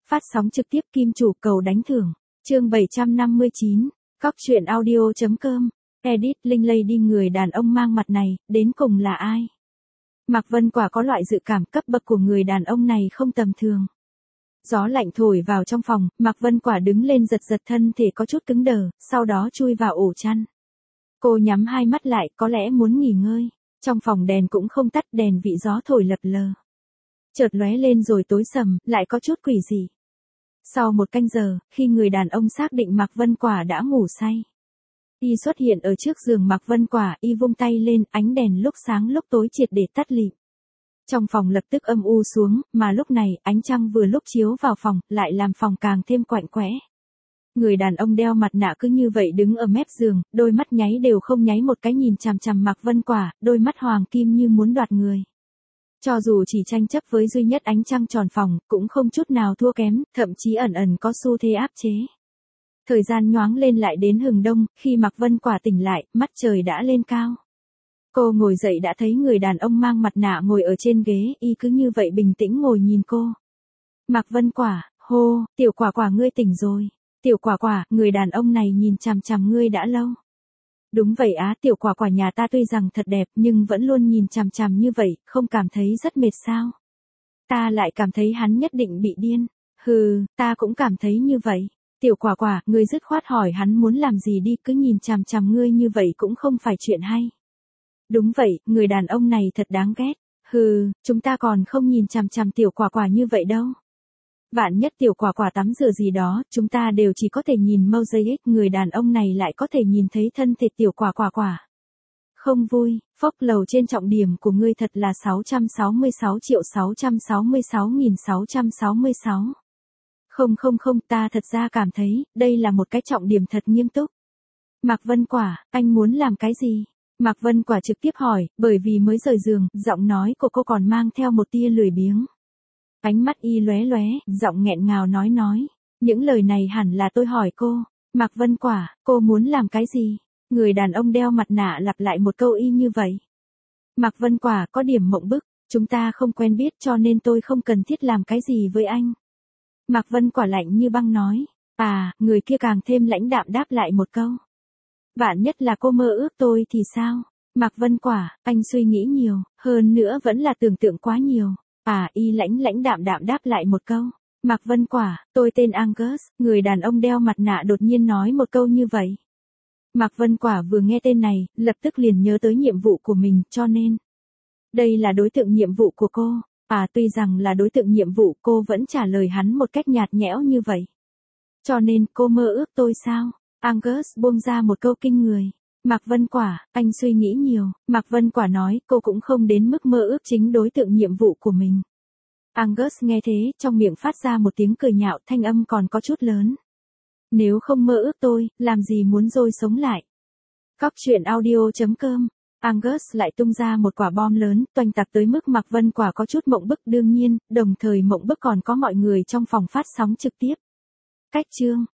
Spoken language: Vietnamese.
Phát sóng trực tiếp Kim Chủ cầu đánh thưởng. Chương 759. Cóc truyện audio.com. Edit Linh Lady người đàn ông mang mặt này, đến cùng là ai? Mạc Vân Quả có loại dự cảm cấp bậc của người đàn ông này không tầm thường. Gió lạnh thổi vào trong phòng, Mạc Vân Quả đứng lên giật giật thân thể có chút cứng đờ, sau đó chui vào ổ chăn. Cô nhắm hai mắt lại, có lẽ muốn nghỉ ngơi. Trong phòng đèn cũng không tắt, đèn vị gió thổi lập lờ. Chợt lóe lên rồi tối sầm, lại có chút quỷ dị. Sau một canh giờ, khi người đàn ông xác định Mạc Vân Quả đã ngủ say, y xuất hiện ở trước giường Mạc Vân Quả, y vung tay lên, ánh đèn lúc sáng lúc tối triệt để tắt lịm. Trong phòng lập tức âm u xuống, mà lúc này, ánh trăng vừa lúc chiếu vào phòng, lại làm phòng càng thêm quạnh quẽ. Người đàn ông đeo mặt nạ cứ như vậy đứng ở mép giường, đôi mắt nháy đều không nháy một cái nhìn chằm chằm Mạc Vân Quả, đôi mắt hoàng kim như muốn đoạt người. Cho dù chỉ tranh chấp với duy nhất ánh trăng tròn phòng, cũng không chút nào thua kém, thậm chí ẩn ẩn có xu thế áp chế. Thời gian nhoáng lên lại đến hừng đông, khi Mạc Vân Quả tỉnh lại, mắt trời đã lên cao. Cô ngồi dậy đã thấy người đàn ông mang mặt nạ ngồi ở trên ghế, y cứ như vậy bình tĩnh ngồi nhìn cô. Mạc Vân Quả, hô, tiểu quả quả ngươi tỉnh rồi. Tiểu quả quả, người đàn ông này nhìn chằm chằm ngươi đã lâu. Đúng vậy á, tiểu quả quả nhà ta tuy rằng thật đẹp nhưng vẫn luôn nhìn chằm chằm như vậy, không cảm thấy rất mệt sao? Ta lại cảm thấy hắn nhất định bị điên. Hừ, ta cũng cảm thấy như vậy. Tiểu quả quả, ngươi dứt khoát hỏi hắn muốn làm gì đi, cứ nhìn chằm chằm ngươi như vậy cũng không phải chuyện hay. Đúng vậy, người đàn ông này thật đáng ghét. Hừ, chúng ta còn không nhìn chằm chằm tiểu quả quả như vậy đâu. Vạn nhất tiểu quả quả tắm rửa gì đó, chúng ta đều chỉ có thể nhìn mosaic, người đàn ông này lại có thể nhìn thấy thân thể tiểu quả quả. Không vui, phốc lầu trên trọng điểm của ngươi thật là 666.666.666. Không, ta thật ra cảm thấy, đây là một cái trọng điểm thật nghiêm túc. Mạc Vân Quả, anh muốn làm cái gì? Mạc Vân Quả trực tiếp hỏi, bởi vì mới rời giường, giọng nói của cô còn mang theo một tia lười biếng. Ánh mắt y lóe lóe, giọng nghẹn ngào nói. Những lời này hẳn là tôi hỏi cô. Mạc Vân Quả, cô muốn làm cái gì? Người đàn ông đeo mặt nạ lặp lại một câu y như vậy. Mạc Vân Quả có điểm mộng bức, chúng ta không quen biết cho nên tôi không cần thiết làm cái gì với anh. Mạc Vân Quả lạnh như băng nói. À, người kia càng thêm lãnh đạm đáp lại một câu. Vạn nhất là cô mơ ước tôi thì sao? Mạc Vân Quả, anh suy nghĩ nhiều, hơn nữa vẫn là tưởng tượng quá nhiều. À, y lãnh đạm đáp lại một câu. Mạc Vân Quả, tôi tên Angus, người đàn ông đeo mặt nạ đột nhiên nói một câu như vậy. Mạc Vân Quả vừa nghe tên này, lập tức liền nhớ tới nhiệm vụ của mình, cho nên. Đây là đối tượng nhiệm vụ của cô. À, tuy rằng là đối tượng nhiệm vụ, cô vẫn trả lời hắn một cách nhạt nhẽo như vậy. Cho nên, cô mơ ước tôi sao? Angus buông ra một câu kinh người. Mạc Vân Quả, anh suy nghĩ nhiều. Mạc Vân Quả nói, cô cũng không đến mức mơ ước chính đối tượng nhiệm vụ của mình. Angus nghe thế, trong miệng phát ra một tiếng cười nhạo, thanh âm còn có chút lớn. Nếu không mơ ước tôi, làm gì muốn rồi sống lại? Cóc truyện audio.com. Angus lại tung ra một quả bom lớn, toanh tạc tới mức Mạc Vân Quả có chút mộng bức, đương nhiên, đồng thời mộng bức còn có mọi người trong phòng phát sóng trực tiếp. Cách chương.